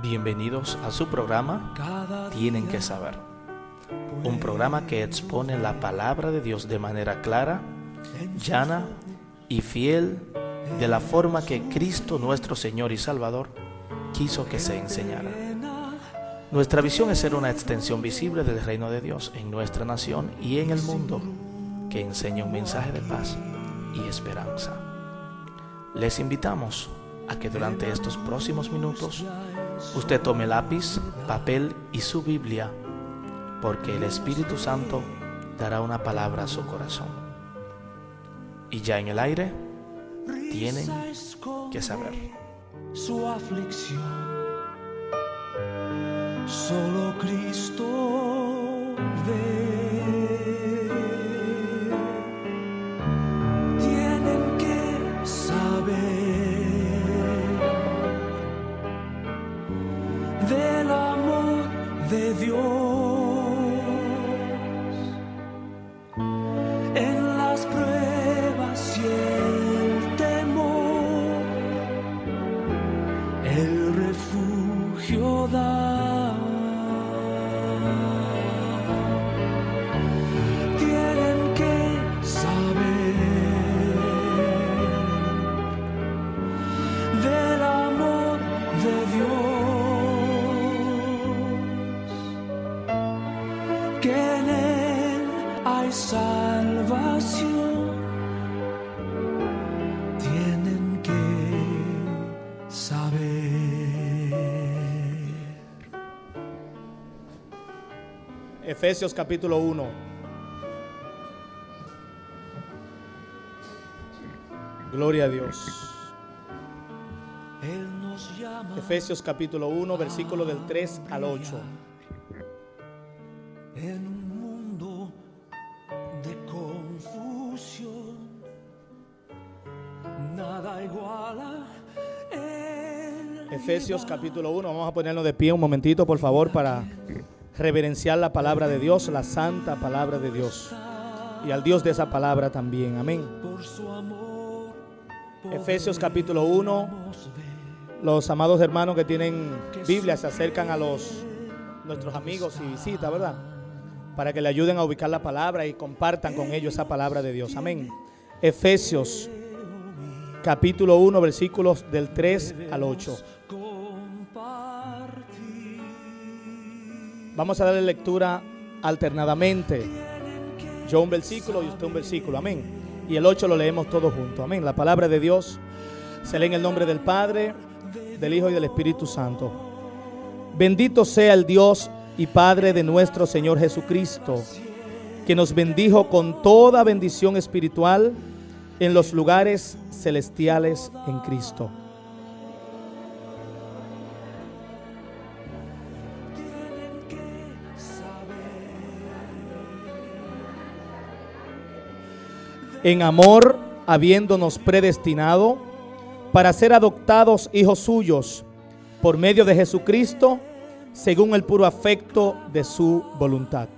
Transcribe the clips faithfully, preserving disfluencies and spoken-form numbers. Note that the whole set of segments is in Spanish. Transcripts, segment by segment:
Bienvenidos a su programa Tienen que Saber, un programa que expone la palabra de Dios de manera clara, llana y fiel, de la forma que Cristo nuestro Señor y Salvador quiso que se enseñara. Nuestra visión es ser una extensión visible del reino de Dios en nuestra nación y en el mundo, que enseña un mensaje de paz y esperanza. Les invitamos a que durante estos próximos minutos usted tome lápiz, papel y su Biblia, porque el Espíritu Santo dará una palabra a su corazón. Y ya en el aire, tienen que saber. Su aflicción, solo Cristo ve. Tienen que saber del amor de Dios en las pruebas y el temor, el refugio da. Tienen que saber del amor de Dios, que en Él hay salvación. Tienen que saber. Efesios capítulo uno. Gloria a Dios. Él nos llama. Efesios capítulo uno, versículo del tres al ocho. En un mundo de confusión, nada iguala Él. Efesios capítulo uno. Vamos a ponernos de pie un momentito, por favor, para reverenciar la palabra de Dios, la santa palabra de Dios, y al Dios de esa palabra también. Amén. Por su amor, Efesios capítulo uno. Los amados hermanos que tienen Biblia se acercan a los nuestros amigos y visitas, ¿verdad? Para que le ayuden a ubicar la palabra y compartan con ellos esa palabra de Dios. Amén. Efesios capítulo uno, versículos del tres al ocho. Vamos a darle lectura alternadamente. Yo un versículo y usted un versículo. Amén. Y el ocho lo leemos todos juntos. Amén. La palabra de Dios se lee en el nombre del Padre, del Hijo y del Espíritu Santo. Bendito sea el Dios y Padre de nuestro Señor Jesucristo, que nos bendijo con toda bendición espiritual en los lugares celestiales en Cristo. En amor, habiéndonos predestinado para ser adoptados hijos suyos por medio de Jesucristo, según el puro afecto de su voluntad.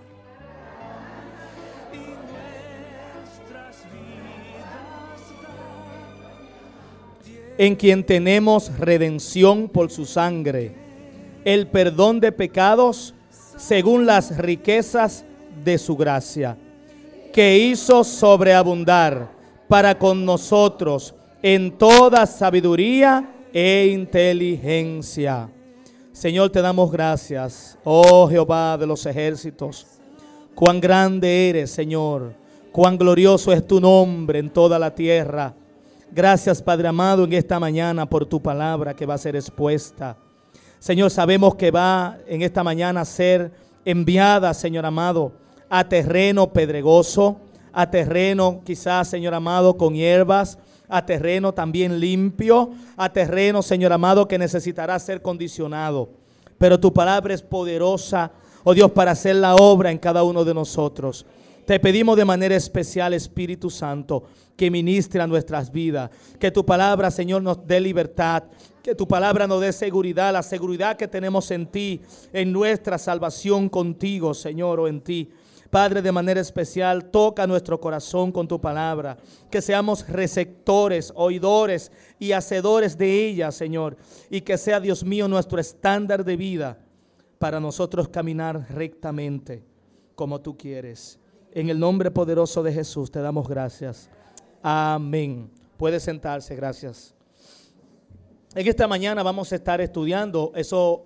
En quien tenemos redención por su sangre, el perdón de pecados, según las riquezas de su gracia, que hizo sobreabundar para con nosotros en toda sabiduría e inteligencia. Señor, te damos gracias, oh Jehová de los ejércitos. Cuán grande eres, Señor. Cuán glorioso es tu nombre en toda la tierra. Gracias, Padre amado, en esta mañana por tu palabra que va a ser expuesta. Señor, sabemos que va en esta mañana a ser enviada, Señor amado, a terreno pedregoso, a terreno quizás, Señor amado, con hierbas, a terreno también limpio, a terreno, Señor amado, que necesitará ser condicionado. Pero tu palabra es poderosa, oh Dios, para hacer la obra en cada uno de nosotros. Te pedimos de manera especial, Espíritu Santo, que ministre a nuestras vidas, que tu palabra, Señor, nos dé libertad, que tu palabra nos dé seguridad, la seguridad que tenemos en ti, en nuestra salvación contigo, Señor, o en ti. Padre, de manera especial, toca nuestro corazón con tu palabra, que seamos receptores, oidores y hacedores de ella, Señor, y que sea, Dios mío, nuestro estándar de vida para nosotros caminar rectamente como tú quieres. En el nombre poderoso de Jesús te damos gracias. Amén. Puede sentarse, gracias. En esta mañana vamos a estar estudiando eso,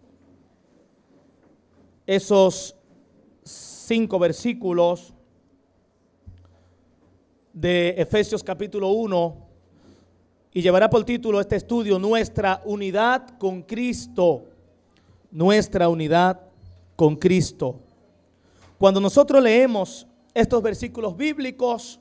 esos cinco versículos de Efesios capítulo uno, y llevará por título este estudio: Nuestra unidad con Cristo. Nuestra unidad con Cristo. Cuando nosotros leemos estos versículos bíblicos,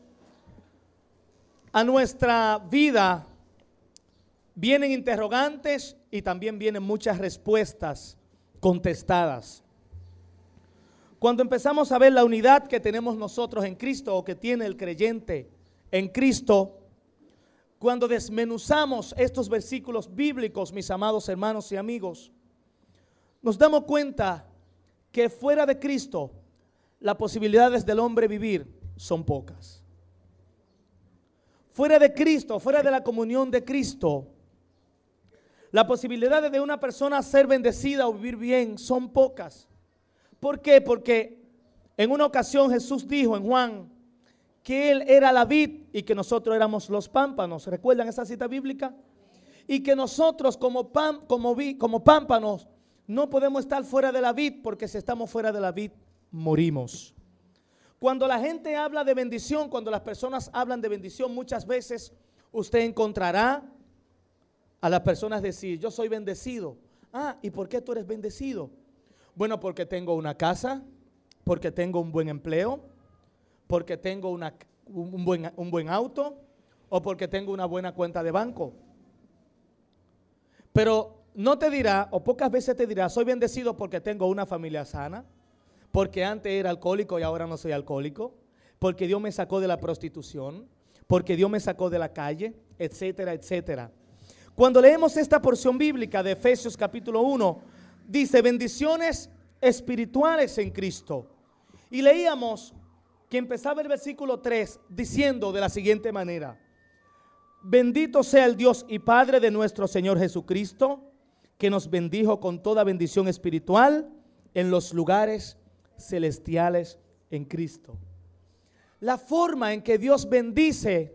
a nuestra vida vienen interrogantes y también vienen muchas respuestas contestadas. Cuando empezamos a ver la unidad que tenemos nosotros en Cristo, o que tiene el creyente en Cristo, cuando desmenuzamos estos versículos bíblicos, mis amados hermanos y amigos, nos damos cuenta que fuera de Cristo las posibilidades del hombre vivir son pocas. Fuera de Cristo, fuera de la comunión de Cristo, las posibilidades de una persona ser bendecida o vivir bien son pocas. ¿Por qué? Porque en una ocasión Jesús dijo en Juan que Él era la vid y que nosotros éramos los pámpanos. ¿Recuerdan esa cita bíblica? Y que nosotros como, pam, como, vi, como pámpanos no podemos estar fuera de la vid, porque si estamos fuera de la vid morimos. Cuando la gente habla de bendición, cuando las personas hablan de bendición, muchas veces usted encontrará a las personas decir: yo soy bendecido. Ah, ¿y por qué tú eres bendecido? Bueno, porque tengo una casa, porque tengo un buen empleo, porque tengo una, un, buen, un buen auto, o porque tengo una buena cuenta de banco. Pero no te dirá, o pocas veces te dirá: soy bendecido porque tengo una familia sana, porque antes era alcohólico y ahora no soy alcohólico, porque Dios me sacó de la prostitución, porque Dios me sacó de la calle, etcétera, etcétera. Cuando leemos esta porción bíblica de Efesios capítulo uno, dice: bendiciones espirituales en Cristo. Y leíamos que empezaba el versículo tres diciendo de la siguiente manera: bendito sea el Dios y Padre de nuestro Señor Jesucristo, que nos bendijo con toda bendición espiritual en los lugares celestiales en Cristo. La forma en que Dios bendice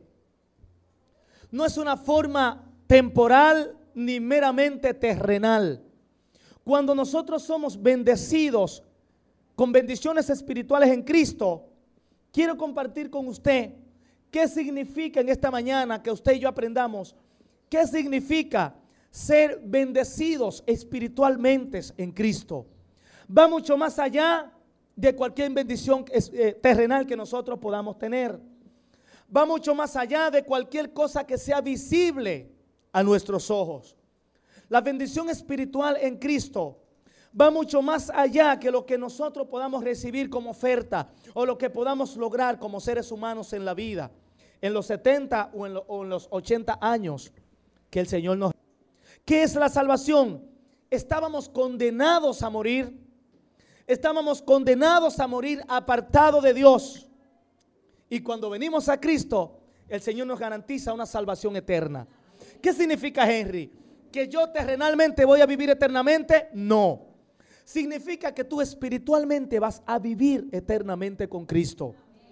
no es una forma temporal ni meramente terrenal. Cuando nosotros somos bendecidos con bendiciones espirituales en Cristo, quiero compartir con usted qué significa en esta mañana que usted y yo aprendamos qué significa ser bendecidos espiritualmente en Cristo. Va mucho más allá de cualquier bendición eh, terrenal que nosotros podamos tener. Va mucho más allá de cualquier cosa que sea visible a nuestros ojos. La bendición espiritual en Cristo va mucho más allá que lo que nosotros podamos recibir como oferta o lo que podamos lograr como seres humanos en la vida, en los setenta o en, lo, o en los ochenta años que el Señor nos... ¿Qué es la salvación? Estábamos condenados a morir, estábamos condenados a morir apartados de Dios, y cuando venimos a Cristo, el Señor nos garantiza una salvación eterna. ¿Qué significa, Henry? ¿Que yo terrenalmente voy a vivir eternamente? No. Significa que tú espiritualmente vas a vivir eternamente con Cristo.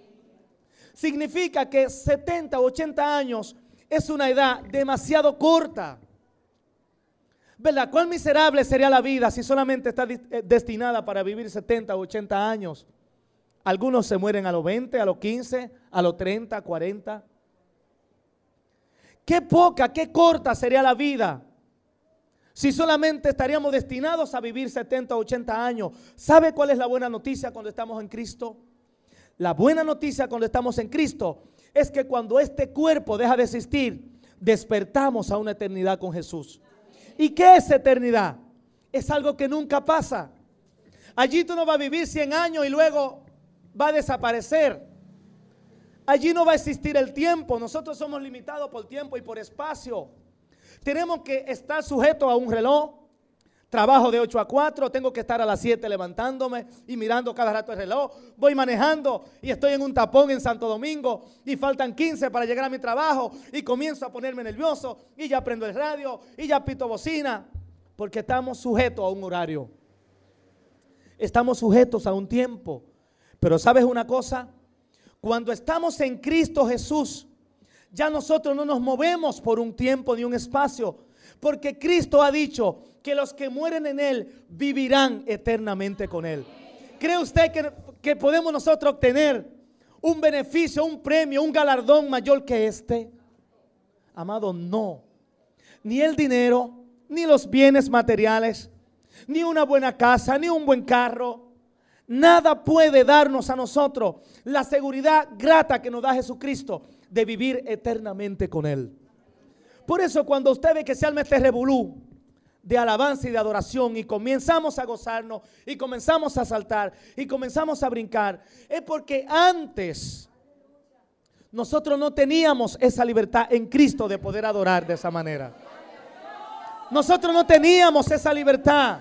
Significa que setenta o ochenta años es una edad demasiado corta. ¿Verdad? ¿Cuán miserable sería la vida si solamente está destinada para vivir setenta o ochenta años? Algunos se mueren a los veinte, a los quince, a los treinta, cuarenta. Qué poca, qué corta sería la vida si solamente estaríamos destinados a vivir setenta o ochenta años. ¿Sabe cuál es la buena noticia cuando estamos en Cristo? La buena noticia cuando estamos en Cristo es que cuando este cuerpo deja de existir, despertamos a una eternidad con Jesús. ¿Y qué es eternidad? Es algo que nunca pasa. Allí tú no vas a vivir cien años y luego va a desaparecer. Allí no va a existir el tiempo. Nosotros somos limitados por tiempo y por espacio. Tenemos que estar sujetos a un reloj. Trabajo de ocho a cuatro, tengo que estar a las siete levantándome y mirando cada rato el reloj. Voy manejando y estoy en un tapón en Santo Domingo y faltan quince para llegar a mi trabajo y comienzo a ponerme nervioso y ya prendo el radio y ya pito bocina, porque estamos sujetos a un horario. Estamos sujetos a un tiempo. Pero ¿sabes una cosa? Cuando estamos en Cristo Jesús, ya nosotros no nos movemos por un tiempo ni un espacio, porque Cristo ha dicho que los que mueren en Él vivirán eternamente con Él. ¿Cree usted que, que podemos nosotros obtener un beneficio, un premio, un galardón mayor que este? Amado, no. Ni el dinero, ni los bienes materiales, ni una buena casa, ni un buen carro. Nada puede darnos a nosotros la seguridad grata que nos da Jesucristo de vivir eternamente con Él. Por eso cuando usted ve que se arma este revolú de alabanza y de adoración y comenzamos a gozarnos y comenzamos a saltar y comenzamos a brincar, es porque antes nosotros no teníamos esa libertad en Cristo de poder adorar de esa manera. Nosotros no teníamos esa libertad.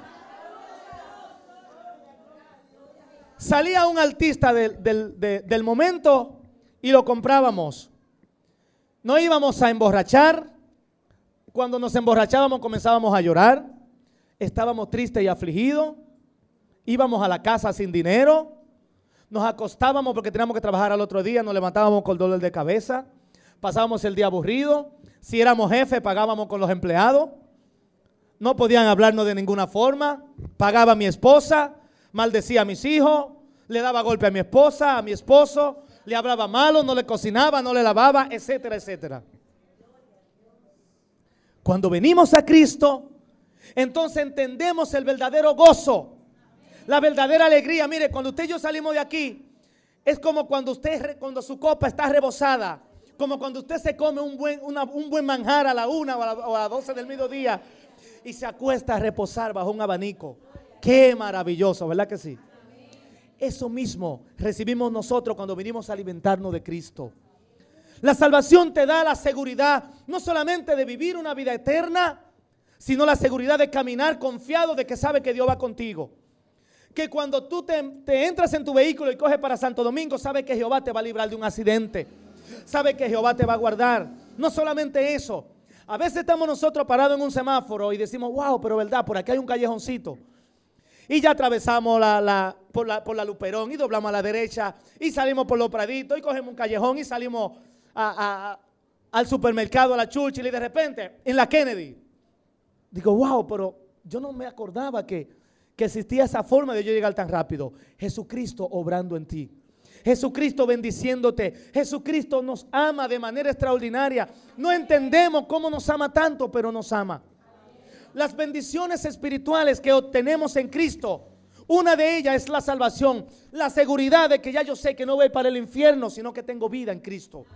Salía un artista del, del, de, del momento y lo comprábamos. No íbamos a emborrachar. Cuando nos emborrachábamos comenzábamos a llorar. Estábamos tristes y afligidos. Íbamos a la casa sin dinero. Nos acostábamos porque teníamos que trabajar al otro día. Nos levantábamos con dolor de cabeza. Pasábamos el día aburrido. Si éramos jefes, pagábamos con los empleados. No podían hablarnos de ninguna forma. Pagaba a mi esposa. Maldecía a mis hijos. Le daba golpe a mi esposa, a mi esposo. Le hablaba malo, no le cocinaba, no le lavaba, etcétera, etcétera. Cuando venimos a Cristo, entonces entendemos el verdadero gozo, la verdadera alegría. Mire, cuando usted y yo salimos de aquí, es como cuando usted, cuando su copa está rebosada, como cuando usted se come un buen, una, un buen manjar a la una o a, la, o a las doce del mediodía y se acuesta a reposar bajo un abanico. Qué maravilloso, ¿verdad que sí? Eso mismo recibimos nosotros cuando venimos a alimentarnos de Cristo. La salvación te da la seguridad no solamente de vivir una vida eterna, sino la seguridad de caminar confiado de que sabe que Dios va contigo. Que cuando tú te, te entras en tu vehículo y coges para Santo Domingo, sabes que Jehová te va a librar de un accidente. Sabes que Jehová te va a guardar. No solamente eso. A veces estamos nosotros parados en un semáforo y decimos, wow, pero verdad, por aquí hay un callejoncito. Y ya atravesamos la, la, por, la, por la Luperón y doblamos a la derecha y salimos por los Praditos y cogemos un callejón y salimos a, a, a, al supermercado, a la Churchill y de repente en la Kennedy. Digo, wow, pero yo no me acordaba que, que existía esa forma de yo llegar tan rápido. Jesucristo obrando en ti. Jesucristo bendiciéndote. Jesucristo nos ama de manera extraordinaria. No entendemos cómo nos ama tanto, pero nos ama. Las bendiciones espirituales que obtenemos en Cristo, una de ellas es la salvación, la seguridad de que ya yo sé que no voy para el infierno, sino que tengo vida en Cristo.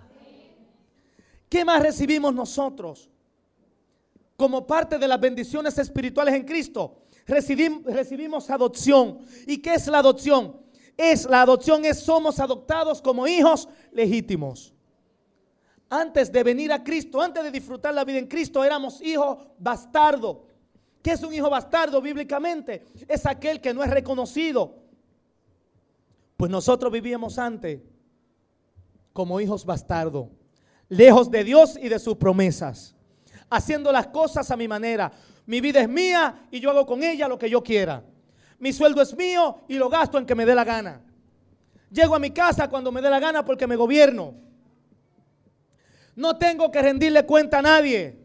¿Qué más recibimos nosotros? Como parte de las bendiciones espirituales en Cristo, recibimos, recibimos adopción. ¿Y qué es la adopción? Es la adopción es somos adoptados como hijos legítimos. Antes de venir a Cristo, antes de disfrutar la vida en Cristo, éramos hijos bastardos. ¿Qué es un hijo bastardo bíblicamente? Es aquel que no es reconocido. Pues nosotros vivíamos antes como hijos bastardos, lejos de Dios y de sus promesas, haciendo las cosas a mi manera. Mi vida es mía y yo hago con ella lo que yo quiera. Mi sueldo es mío y lo gasto en que me dé la gana. Llego a mi casa cuando me dé la gana porque me gobierno. No tengo que rendirle cuenta a nadie.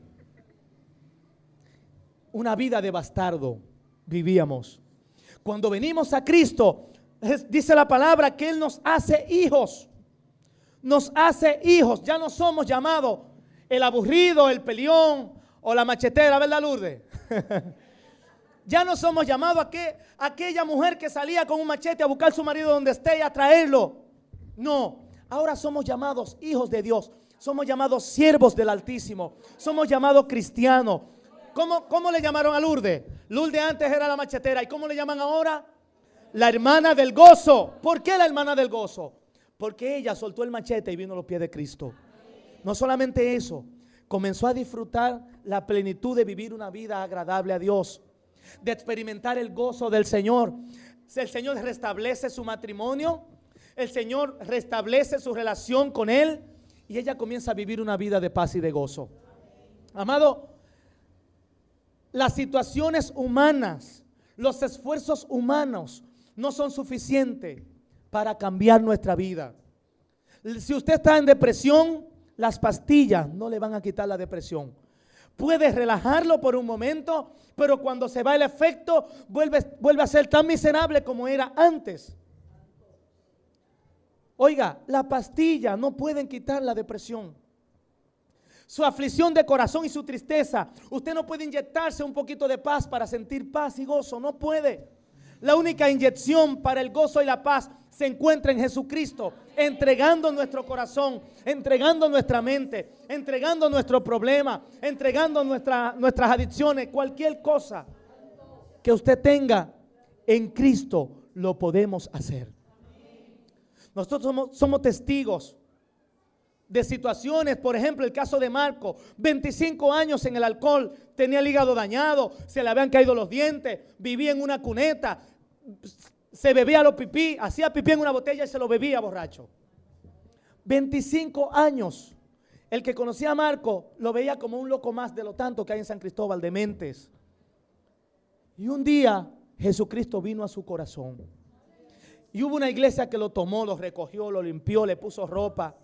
Una vida de bastardo vivíamos. Cuando venimos a Cristo, dice la palabra que Él nos hace hijos. Nos hace hijos. Ya no somos llamados el aburrido, el peleón o la machetera, ¿verdad, Lourdes? Ya no somos llamados a, que, a aquella mujer que salía con un machete a buscar a su marido donde esté y a traerlo. No, ahora somos llamados hijos de Dios. Somos llamados siervos del Altísimo. Somos llamados cristianos. ¿Cómo, ¿Cómo le llamaron a Lourdes? Lourdes antes era la machetera. ¿Y cómo le llaman ahora? La hermana del gozo. ¿Por qué la hermana del gozo? Porque ella soltó el machete y vino a los pies de Cristo. No solamente eso, comenzó a disfrutar la plenitud de vivir una vida agradable a Dios. de experimentar el gozo del Señor. El Señor restablece su matrimonio, el Señor restablece su relación con Él y ella comienza a vivir una vida de paz y de gozo. Amado, las situaciones humanas, los esfuerzos humanos no son suficientes para cambiar nuestra vida. Si usted está en depresión, las pastillas no le van a quitar la depresión. Puede relajarlo por un momento, pero cuando se va el efecto, vuelve, vuelve a ser tan miserable como era antes. Oiga, la pastilla no pueden quitar la depresión. Su aflicción de corazón y su tristeza, usted no puede inyectarse un poquito de paz para sentir paz y gozo, no puede. La única inyección para el gozo y la paz se encuentra en Jesucristo, entregando nuestro corazón, entregando nuestra mente, entregando nuestro problema, entregando nuestra, nuestras adicciones, cualquier cosa que usted tenga en Cristo, lo podemos hacer. Nosotros somos, somos testigos de situaciones, por ejemplo, el caso de Marco, veinticinco años en el alcohol, tenía el hígado dañado, se le habían caído los dientes, vivía en una cuneta, se bebía los pipí, hacía pipí en una botella y se lo bebía borracho. veinticinco años. El que conocía a Marco lo veía como un loco más de lo tanto que hay en San Cristóbal de Mentes. Y un día Jesucristo vino a su corazón. Y hubo una iglesia que lo tomó, lo recogió, lo limpió, le puso ropa.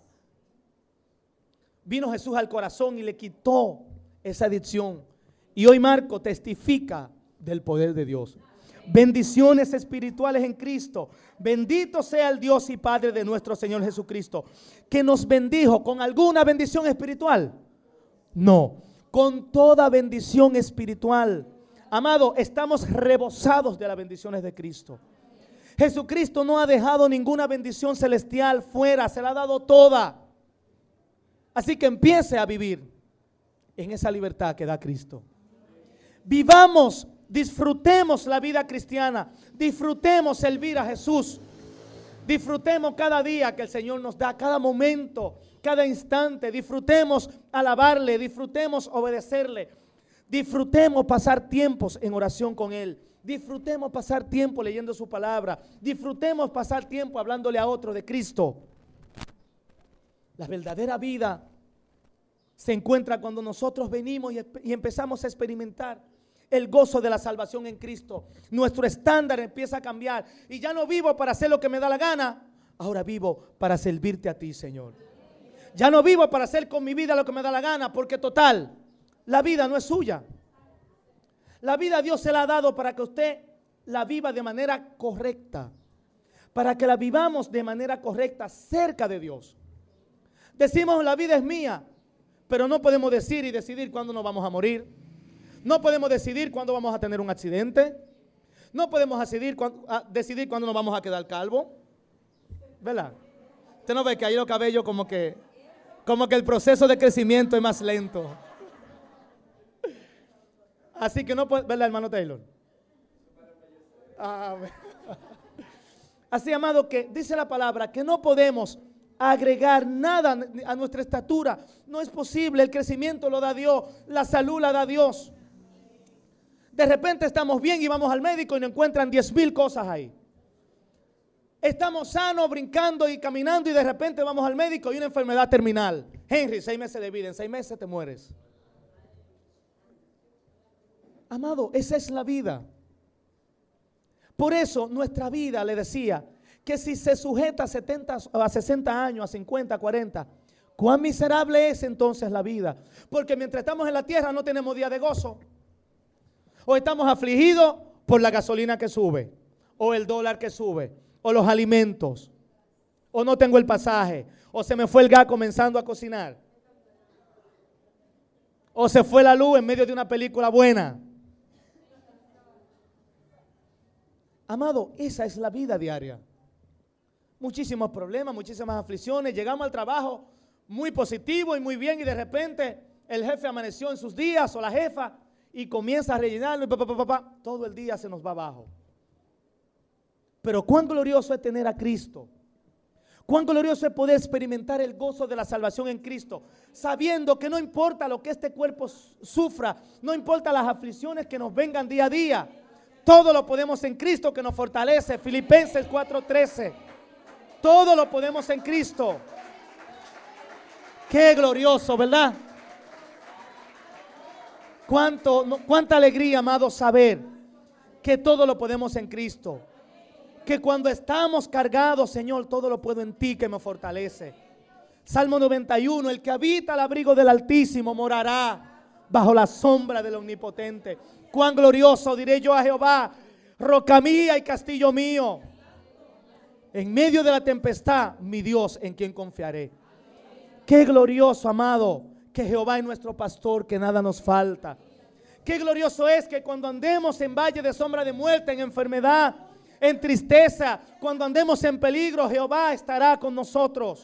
Vino Jesús al corazón y le quitó esa adicción. Y hoy Marco testifica del poder de Dios. Bendiciones espirituales en Cristo. Bendito sea el Dios y Padre de nuestro Señor Jesucristo, que nos bendijo con alguna bendición espiritual. No, con toda bendición espiritual. Amado, estamos rebosados de las bendiciones de Cristo. Jesucristo no ha dejado ninguna bendición celestial fuera, se la ha dado toda. Así que empiece a vivir en esa libertad que da Cristo. Vivamos, disfrutemos la vida cristiana, disfrutemos servir a Jesús, disfrutemos cada día que el Señor nos da, cada momento, cada instante, disfrutemos alabarle, disfrutemos obedecerle, disfrutemos pasar tiempos en oración con Él, disfrutemos pasar tiempo leyendo su palabra, disfrutemos pasar tiempo hablándole a otro de Cristo. La verdadera vida se encuentra cuando nosotros venimos y, y empezamos a experimentar el gozo de la salvación en Cristo. Nuestro estándar empieza a cambiar y ya no vivo para hacer lo que me da la gana, ahora vivo para servirte a ti, Señor. Ya no vivo para hacer con mi vida lo que me da la gana, porque total, la vida no es suya. La vida Dios se la ha dado para que usted la viva de manera correcta, para que la vivamos de manera correcta cerca de Dios. Decimos la vida es mía, pero no podemos decir y decidir cuándo nos vamos a morir. No podemos decidir cuándo vamos a tener un accidente. No podemos decidir cuándo, a, decidir cuándo nos vamos a quedar calvos. ¿Verdad? Usted no ve que ahí los cabellos como que, como que el proceso de crecimiento es más lento. Así que no puede, ¿verdad, hermano Taylor? Ah, así, amado, que dice la palabra que no podemos agregar nada a nuestra estatura. No es posible, el crecimiento lo da Dios, la salud la da Dios. De repente estamos bien y vamos al médico y nos encuentran diez mil cosas ahí. Estamos sanos, brincando y caminando y de repente vamos al médico y una enfermedad terminal. Henry, seis meses de vida, en seis meses te mueres. Amado, esa es la vida. Por eso nuestra vida, le decía, que si se sujeta a, setenta, a sesenta años, a cincuenta, cuarenta, cuán miserable es entonces la vida. Porque mientras estamos en la tierra no tenemos día de gozo. O estamos afligidos por la gasolina que sube, o el dólar que sube, o los alimentos, o no tengo el pasaje, o se me fue el gas comenzando a cocinar, o se fue la luz en medio de una película buena. Amado, esa es la vida diaria. Muchísimos problemas, muchísimas aflicciones. Llegamos al trabajo muy positivo y muy bien y de repente el jefe amaneció en sus días o la jefa y comienza a rellenarlo y pa, pa, pa, pa, pa, todo el día se nos va abajo. Pero cuán glorioso es tener a Cristo. Cuán glorioso es poder experimentar el gozo de la salvación en Cristo, sabiendo que no importa lo que este cuerpo sufra, no importa las aflicciones que nos vengan día a día, todo lo podemos en Cristo que nos fortalece. Filipenses cuatro trece. Todo lo podemos en Cristo. Qué glorioso, ¿verdad? Cuánto, no, cuánta alegría, amado, saber que todo lo podemos en Cristo. Que cuando estamos cargados, Señor, todo lo puedo en ti que me fortalece. Salmo noventa y uno, el que habita al abrigo del Altísimo morará bajo la sombra del Omnipotente. Cuán glorioso, diré yo a Jehová, roca mía y castillo mío. En medio de la tempestad, mi Dios, en quien confiaré. Qué glorioso, amado, que Jehová es nuestro pastor, que nada nos falta. Qué glorioso es que cuando andemos en valle de sombra de muerte, en enfermedad, en tristeza, cuando andemos en peligro, Jehová estará con nosotros.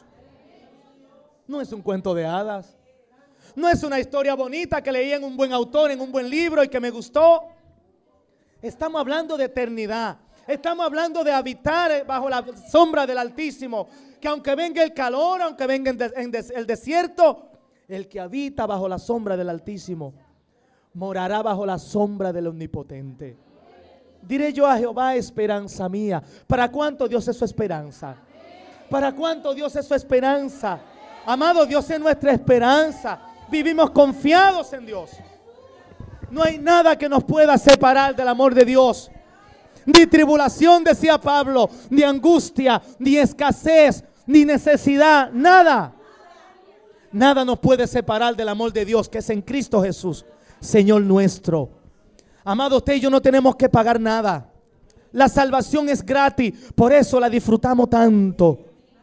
No es un cuento de hadas. No es una historia bonita que leí en un buen autor, en un buen libro y que me gustó. Estamos hablando de eternidad. Estamos hablando de habitar bajo la sombra del Altísimo. Que aunque venga el calor, aunque venga el desierto, el que habita bajo la sombra del Altísimo morará bajo la sombra del Omnipotente. Diré yo a Jehová, esperanza mía. ¿Para cuánto Dios es su esperanza? ¿Para cuánto Dios es su esperanza? Amado, Dios es nuestra esperanza. Vivimos confiados en Dios. No hay nada que nos pueda separar del amor de Dios. Ni tribulación, decía Pablo, ni angustia, ni escasez, ni necesidad, nada. Nada nos puede separar del amor de Dios que es en Cristo Jesús, Señor nuestro. Amado, usted y yo no tenemos que pagar nada. La salvación es gratis, por eso la disfrutamos tanto.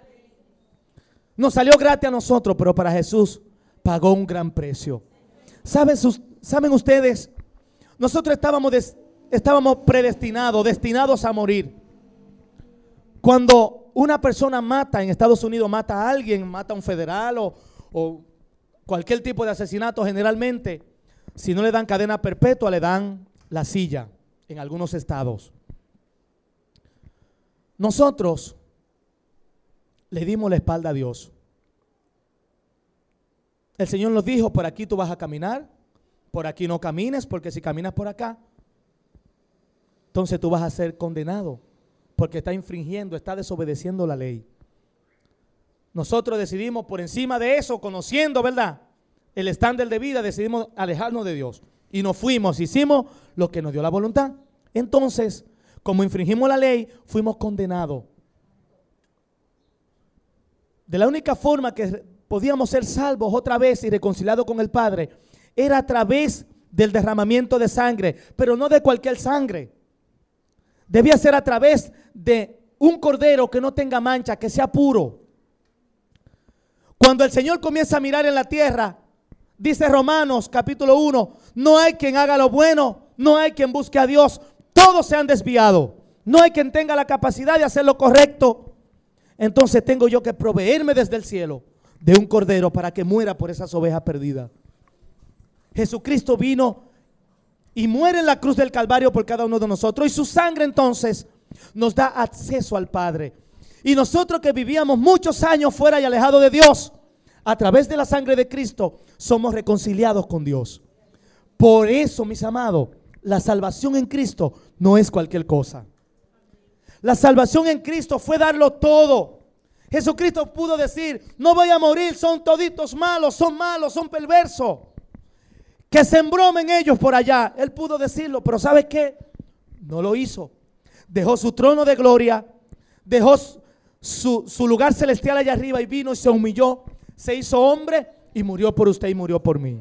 Nos salió gratis a nosotros, pero para Jesús pagó un gran precio. ¿Saben, sus, ¿saben ustedes? Nosotros estábamos, des, estábamos predestinados, destinados a morir. Cuando una persona mata en Estados Unidos, mata a alguien, mata a un federal o, o cualquier tipo de asesinato, generalmente, si no le dan cadena perpetua, le dan la silla en algunos estados. Nosotros le dimos la espalda a Dios. El Señor nos dijo, por aquí tú vas a caminar, por aquí no camines, porque si caminas por acá, entonces tú vas a ser condenado, porque está infringiendo, está desobedeciendo la ley. Nosotros decidimos por encima de eso, conociendo, ¿verdad?, el estándar de vida, decidimos alejarnos de Dios. Y nos fuimos, hicimos lo que nos dio la voluntad. Entonces, como infringimos la ley, fuimos condenados. De la única forma que podíamos ser salvos otra vez y reconciliados con el Padre, era a través del derramamiento de sangre, pero no de cualquier sangre. Debía ser a través de un cordero que no tenga mancha, que sea puro. Cuando el Señor comienza a mirar en la tierra, dice Romanos capítulo uno, no hay quien haga lo bueno, no hay quien busque a Dios, todos se han desviado, no hay quien tenga la capacidad de hacer lo correcto. Entonces tengo yo que proveerme desde el cielo de un cordero para que muera por esas ovejas perdidas. Jesucristo vino y muere en la cruz del Calvario por cada uno de nosotros, y su sangre entonces nos da acceso al Padre. Y nosotros que vivíamos muchos años fuera y alejados de Dios, a través de la sangre de Cristo somos reconciliados con Dios. Por eso, mis amados, la salvación en Cristo no es cualquier cosa. La salvación en Cristo fue darlo todo. Jesucristo pudo decir, no voy a morir, son toditos malos, son malos, son perversos, que se embromen ellos por allá. Él pudo decirlo, pero ¿sabe qué? No lo hizo. Dejó su trono de gloria, dejó su, su lugar celestial allá arriba y vino y se humilló, se hizo hombre y murió por usted y murió por mí.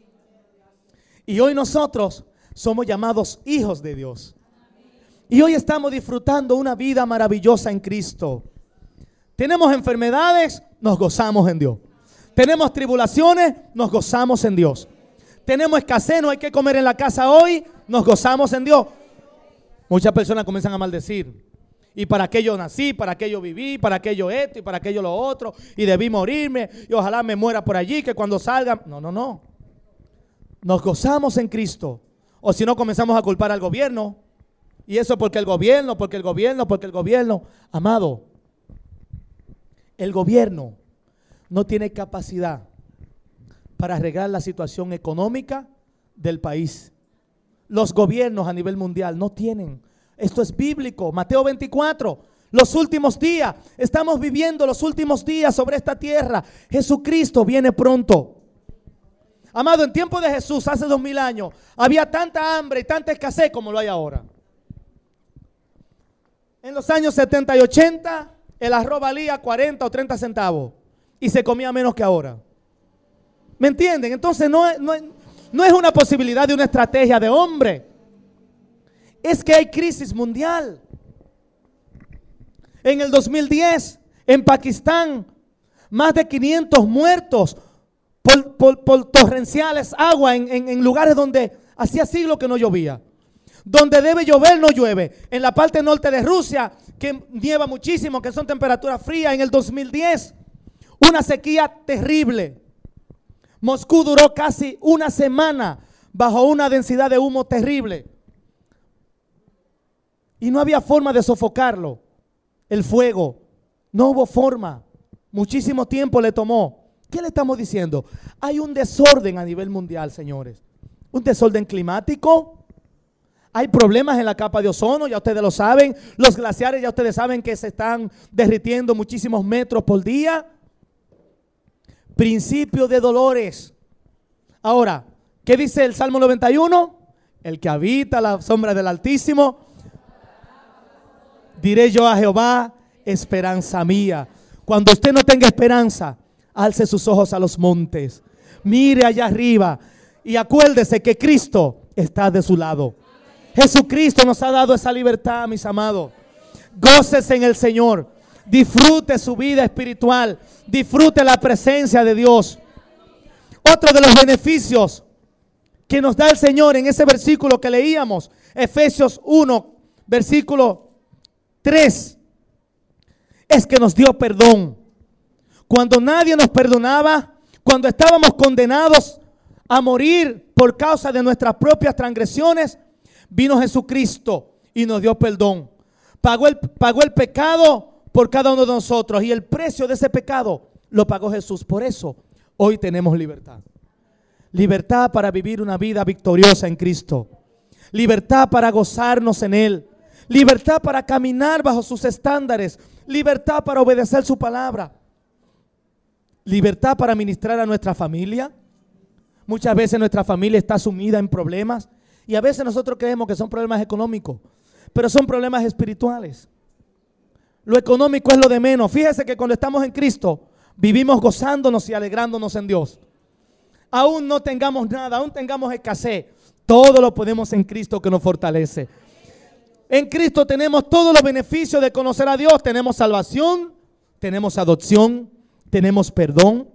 Y hoy nosotros somos llamados hijos de Dios. Y hoy estamos disfrutando una vida maravillosa en Cristo. Tenemos enfermedades, nos gozamos en Dios. Tenemos tribulaciones, nos gozamos en Dios. Tenemos escasez, no hay que comer en la casa hoy, nos gozamos en Dios. Muchas personas comienzan a maldecir. Y para qué yo nací, para qué yo viví, para qué yo esto y para qué yo lo otro. Y debí morirme y ojalá me muera por allí, que cuando salga. No, no, no. Nos gozamos en Cristo. O si no, comenzamos a culpar al gobierno. Y eso porque el gobierno, porque el gobierno, porque el gobierno. Amado, El gobierno no tiene capacidad para arreglar la situación económica del país. Los gobiernos a nivel mundial no tienen. Esto es bíblico. Mateo veinticuatro. Los últimos días. Estamos viviendo los últimos días sobre esta tierra. Jesucristo viene pronto. Amado, en tiempo de Jesús, hace dos mil años, había tanta hambre y tanta escasez como lo hay ahora. En los años setenta y ochenta, el arroz valía cuarenta o treinta centavos y se comía menos que ahora. ¿Me entienden? Entonces no es, no es, no es una posibilidad de una estrategia de hombre. Es que hay crisis mundial. En el dos mil diez, en Pakistán, más de quinientos muertos por, por, por torrenciales agua en, en, en lugares donde hacía siglos que no llovía. Donde debe llover no llueve. En la parte norte de Rusia, que nieva muchísimo, que son temperaturas frías, en el dos mil diez, una sequía terrible. Moscú duró casi una semana bajo una densidad de humo terrible. Y no había forma de sofocarlo. El fuego, no hubo forma. Muchísimo tiempo le tomó. ¿Qué le estamos diciendo? Hay un desorden a nivel mundial, señores. Un desorden climático. Hay problemas en la capa de ozono, ya ustedes lo saben. Los glaciares ya ustedes saben que se están derritiendo muchísimos metros por día. Principio de dolores. Ahora, ¿qué dice el Salmo noventa y uno? El que habita la sombra del Altísimo, diré yo a Jehová, esperanza mía. Cuando usted no tenga esperanza, alce sus ojos a los montes, mire allá arriba y acuérdese que Cristo está de su lado. Jesucristo nos ha dado esa libertad, mis amados. Gócese en el Señor. Disfrute su vida espiritual. Disfrute la presencia de Dios. Otro de los beneficios que nos da el Señor en ese versículo que leíamos, Efesios uno, versículo tres, es que nos dio perdón. Cuando nadie nos perdonaba, cuando estábamos condenados a morir por causa de nuestras propias transgresiones, vino Jesucristo y nos dio perdón. Pagó el, pagó el pecado por cada uno de nosotros y el precio de ese pecado lo pagó Jesús. Por eso hoy tenemos libertad. Libertad para vivir una vida victoriosa en Cristo. Libertad para gozarnos en Él. Libertad para caminar bajo sus estándares. Libertad para obedecer su palabra. Libertad para ministrar a nuestra familia. Muchas veces nuestra familia está sumida en problemas y a veces nosotros creemos que son problemas económicos, pero son problemas espirituales. Lo económico es lo de menos. Fíjese que cuando estamos en Cristo vivimos gozándonos y alegrándonos en Dios. Aún no tengamos nada, aún tengamos escasez, todo lo podemos en Cristo que nos fortalece. En Cristo tenemos todos los beneficios de conocer a Dios. Tenemos salvación, tenemos adopción, tenemos perdón,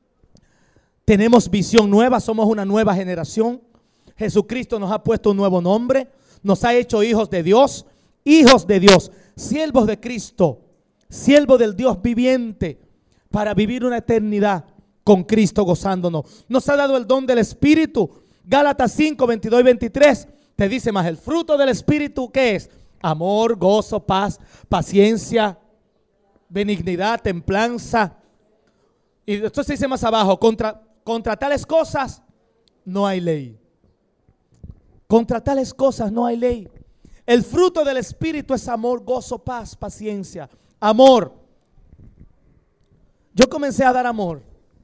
tenemos visión nueva, somos una nueva generación. Jesucristo nos ha puesto un nuevo nombre, nos ha hecho hijos de Dios, hijos de Dios, siervos de Cristo, siervos del Dios viviente, para vivir una eternidad con Cristo gozándonos. Nos ha dado el don del Espíritu. Gálatas cinco, veintidós y veintitrés te dice más el fruto del Espíritu, ¿qué es? Amor, gozo, paz, paciencia, benignidad, templanza. Y entonces dice más abajo, contra, contra tales cosas no hay ley. Contra tales cosas no hay ley. El fruto del Espíritu es amor, gozo, paz, paciencia. Amor. Yo comencé a dar amor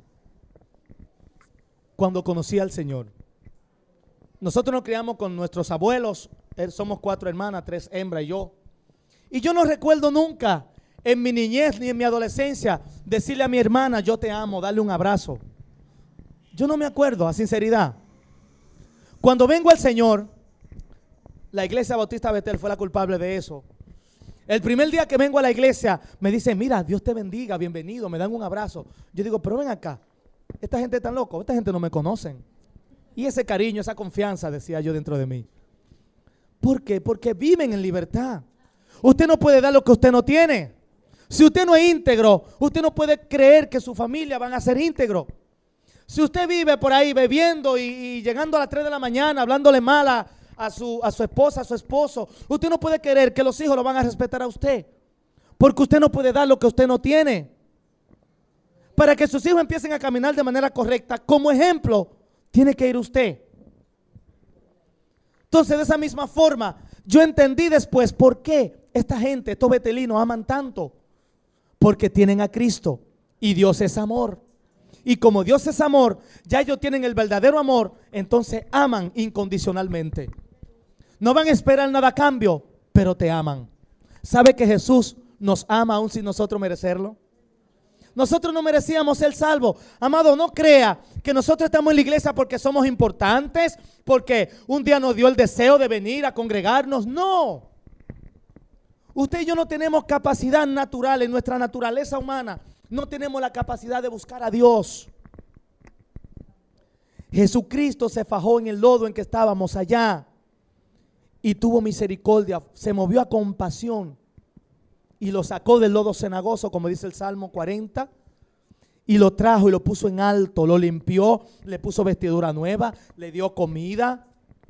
cuando conocí al Señor. Nosotros nos criamos con nuestros abuelos. Somos cuatro hermanas, tres hembras y yo. Y yo no recuerdo nunca en mi niñez ni en mi adolescencia decirle a mi hermana, yo te amo, darle un abrazo. Yo no me acuerdo, a sinceridad. Cuando vengo al Señor, la iglesia Bautista Betel fue la culpable de eso. El primer día que vengo a la iglesia, me dicen, mira, Dios te bendiga, bienvenido, me dan un abrazo. Yo digo, pero ven acá, esta gente es tan loco, esta gente no me conocen. Y ese cariño, esa confianza, decía yo dentro de mí. ¿Por qué? Porque viven en libertad. Usted no puede dar lo que usted no tiene. Si usted no es íntegro, usted no puede creer que su familia van a ser íntegros. Si usted vive por ahí bebiendo y, y llegando a las tres de la mañana, hablándole mal a, a, su, a su esposa, a su esposo, usted no puede creer que los hijos lo van a respetar a usted. Porque usted no puede dar lo que usted no tiene. para que sus hijos empiecen a caminar de manera correcta, como ejemplo, tiene que ir usted. Entonces, de esa misma forma, yo entendí después por qué esta gente, estos betelinos, aman tanto. Porque tienen a Cristo y Dios es amor. Y como Dios es amor, ya ellos tienen el verdadero amor, entonces aman incondicionalmente. No van a esperar nada a cambio, pero te aman. ¿Sabe que Jesús nos ama aún sin nosotros merecerlo? Nosotros no merecíamos ser salvos. Amado, no crea que nosotros estamos en la iglesia porque somos importantes, porque un día nos dio el deseo de venir a congregarnos. No. Usted y yo no tenemos capacidad natural en nuestra naturaleza humana. No tenemos la capacidad de buscar a Dios. Jesucristo se fajó en el lodo en que estábamos allá y tuvo misericordia, se movió a compasión y lo sacó del lodo cenagoso, como dice el Salmo cuarenta, y lo trajo y lo puso en alto, lo limpió, le puso vestidura nueva, le dio comida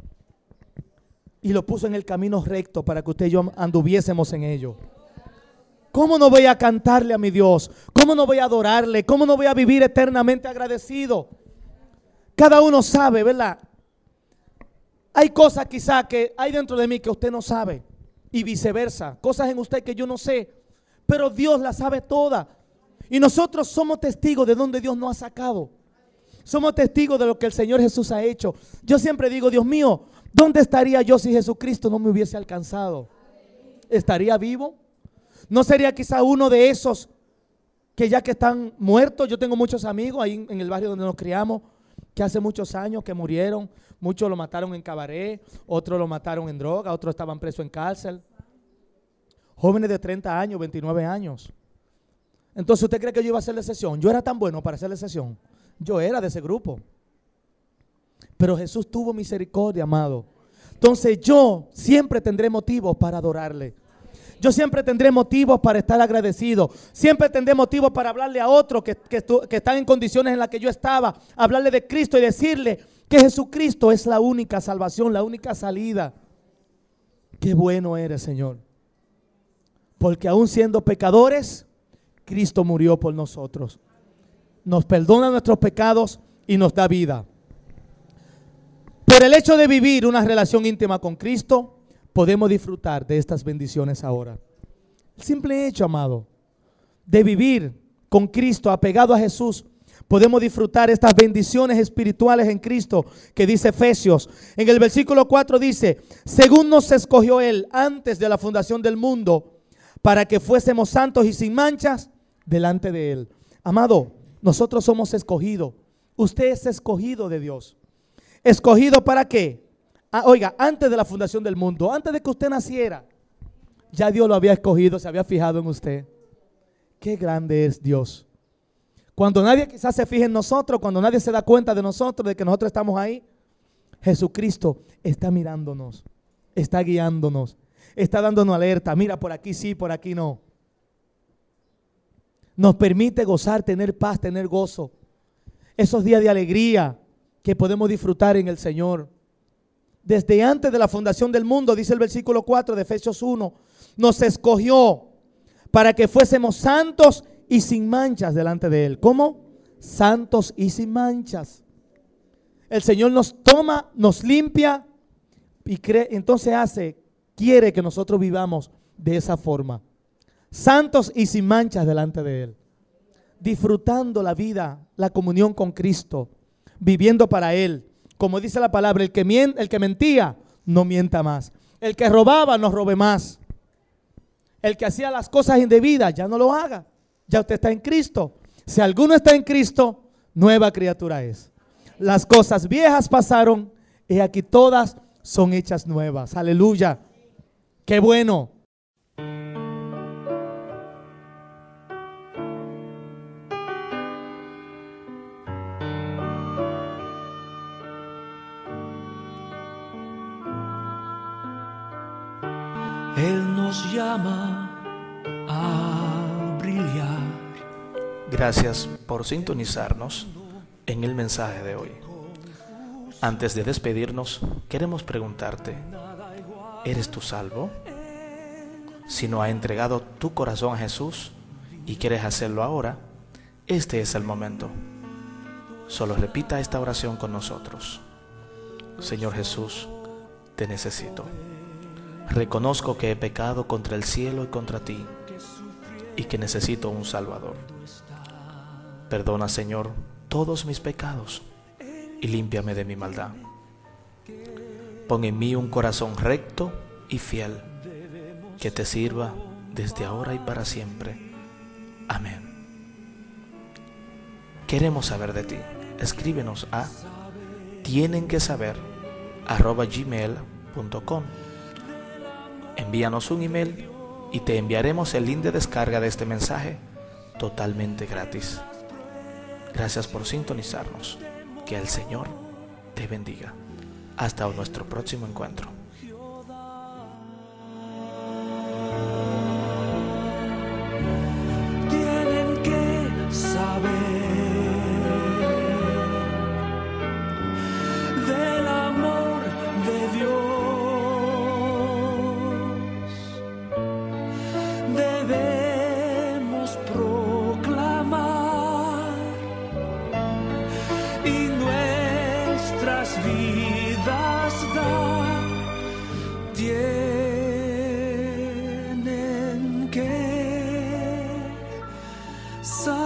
y lo puso en el camino recto para que usted y yo anduviésemos en ello. ¿Cómo no voy a cantarle a mi Dios? ¿Cómo no voy a adorarle? ¿Cómo no voy a vivir eternamente agradecido? Cada uno sabe, ¿verdad? Hay cosas quizá que hay dentro de mí que usted no sabe y viceversa. Cosas en usted que yo no sé, pero Dios las sabe todas. Y nosotros somos testigos de donde Dios nos ha sacado. Somos testigos de lo que el Señor Jesús ha hecho. Yo siempre digo, Dios mío, ¿dónde estaría yo si Jesucristo no me hubiese alcanzado? ¿Estaría vivo? ¿No sería quizá uno de esos que ya que están muertos? Yo tengo muchos amigos ahí en el barrio donde nos criamos, que hace muchos años que murieron. Muchos lo mataron en cabaret, otros lo mataron en droga, otros estaban presos en cárcel. Jóvenes de treinta años, veintinueve años. Entonces, ¿usted cree que yo iba a hacerle sesión? Yo era tan bueno para hacerle sesión. Yo era de ese grupo. Pero Jesús tuvo misericordia, amado. Entonces yo siempre tendré motivos para adorarle. Yo siempre tendré motivos para estar agradecido. Siempre tendré motivos para hablarle a otros que, que, que están en condiciones en las que yo estaba. Hablarle de Cristo y decirle que Jesucristo es la única salvación, la única salida. Qué bueno eres, Señor. Porque aún siendo pecadores, Cristo murió por nosotros. Nos perdona nuestros pecados y nos da vida. Por el hecho de vivir una relación íntima con Cristo, podemos disfrutar de estas bendiciones ahora. El simple hecho, amado, de vivir con Cristo, apegado a Jesús, podemos disfrutar estas bendiciones espirituales en Cristo, que dice Efesios. En el versículo cuatro dice, según nos escogió Él antes de la fundación del mundo, para que fuésemos santos y sin manchas delante de Él. Amado, nosotros somos escogidos. Usted es escogido de Dios. ¿Escogido para qué? Ah, oiga, antes de la fundación del mundo, antes de que usted naciera, ya Dios lo había escogido, se había fijado en usted. Qué grande es Dios. Cuando nadie quizás se fije en nosotros, cuando nadie se da cuenta de nosotros, de que nosotros estamos ahí, Jesucristo está mirándonos, está guiándonos, está dándonos alerta. Mira, por aquí sí, por aquí no. Nos permite gozar, tener paz, tener gozo. Esos días de alegría que podemos disfrutar en el Señor. Desde antes de la fundación del mundo, dice el versículo cuatro de Efesios uno, nos escogió para que fuésemos santos y sin manchas delante de Él. ¿Cómo? Santos y sin manchas. El Señor nos toma, nos limpia y cree, entonces hace, quiere que nosotros vivamos de esa forma. Santos y sin manchas delante de Él. Disfrutando la vida, la comunión con Cristo, viviendo para Él. Como dice la palabra, el que, mien, el que mentía, no mienta más. El que robaba, no robe más. El que hacía las cosas indebidas, ya no lo haga. Ya usted está en Cristo. Si alguno está en Cristo, nueva criatura es. Las cosas viejas pasaron y aquí todas son hechas nuevas. Aleluya. Qué bueno. Él nos llama a brillar. Gracias por sintonizarnos en el mensaje de hoy. Antes de despedirnos, queremos preguntarte, ¿eres tú salvo? Si no has entregado tu corazón a Jesús y quieres hacerlo ahora, este es el momento. Solo repita esta oración con nosotros. Señor Jesús, te necesito. Reconozco que he pecado contra el cielo y contra ti, y que necesito un Salvador. Perdona, Señor, todos mis pecados y límpiame de mi maldad. Pon en mí un corazón recto y fiel, que te sirva desde ahora y para siempre. Amén. Queremos saber de ti. Escríbenos a tienen que saber arroba gmail punto com. Envíanos un email y te enviaremos el link de descarga de este mensaje totalmente gratis. Gracias por sintonizarnos. Que el Señor te bendiga. Hasta nuestro próximo encuentro. Tienen que saber del amor de Dios. Debemos proclamar y nuestras vidas dar. Tienen que saber.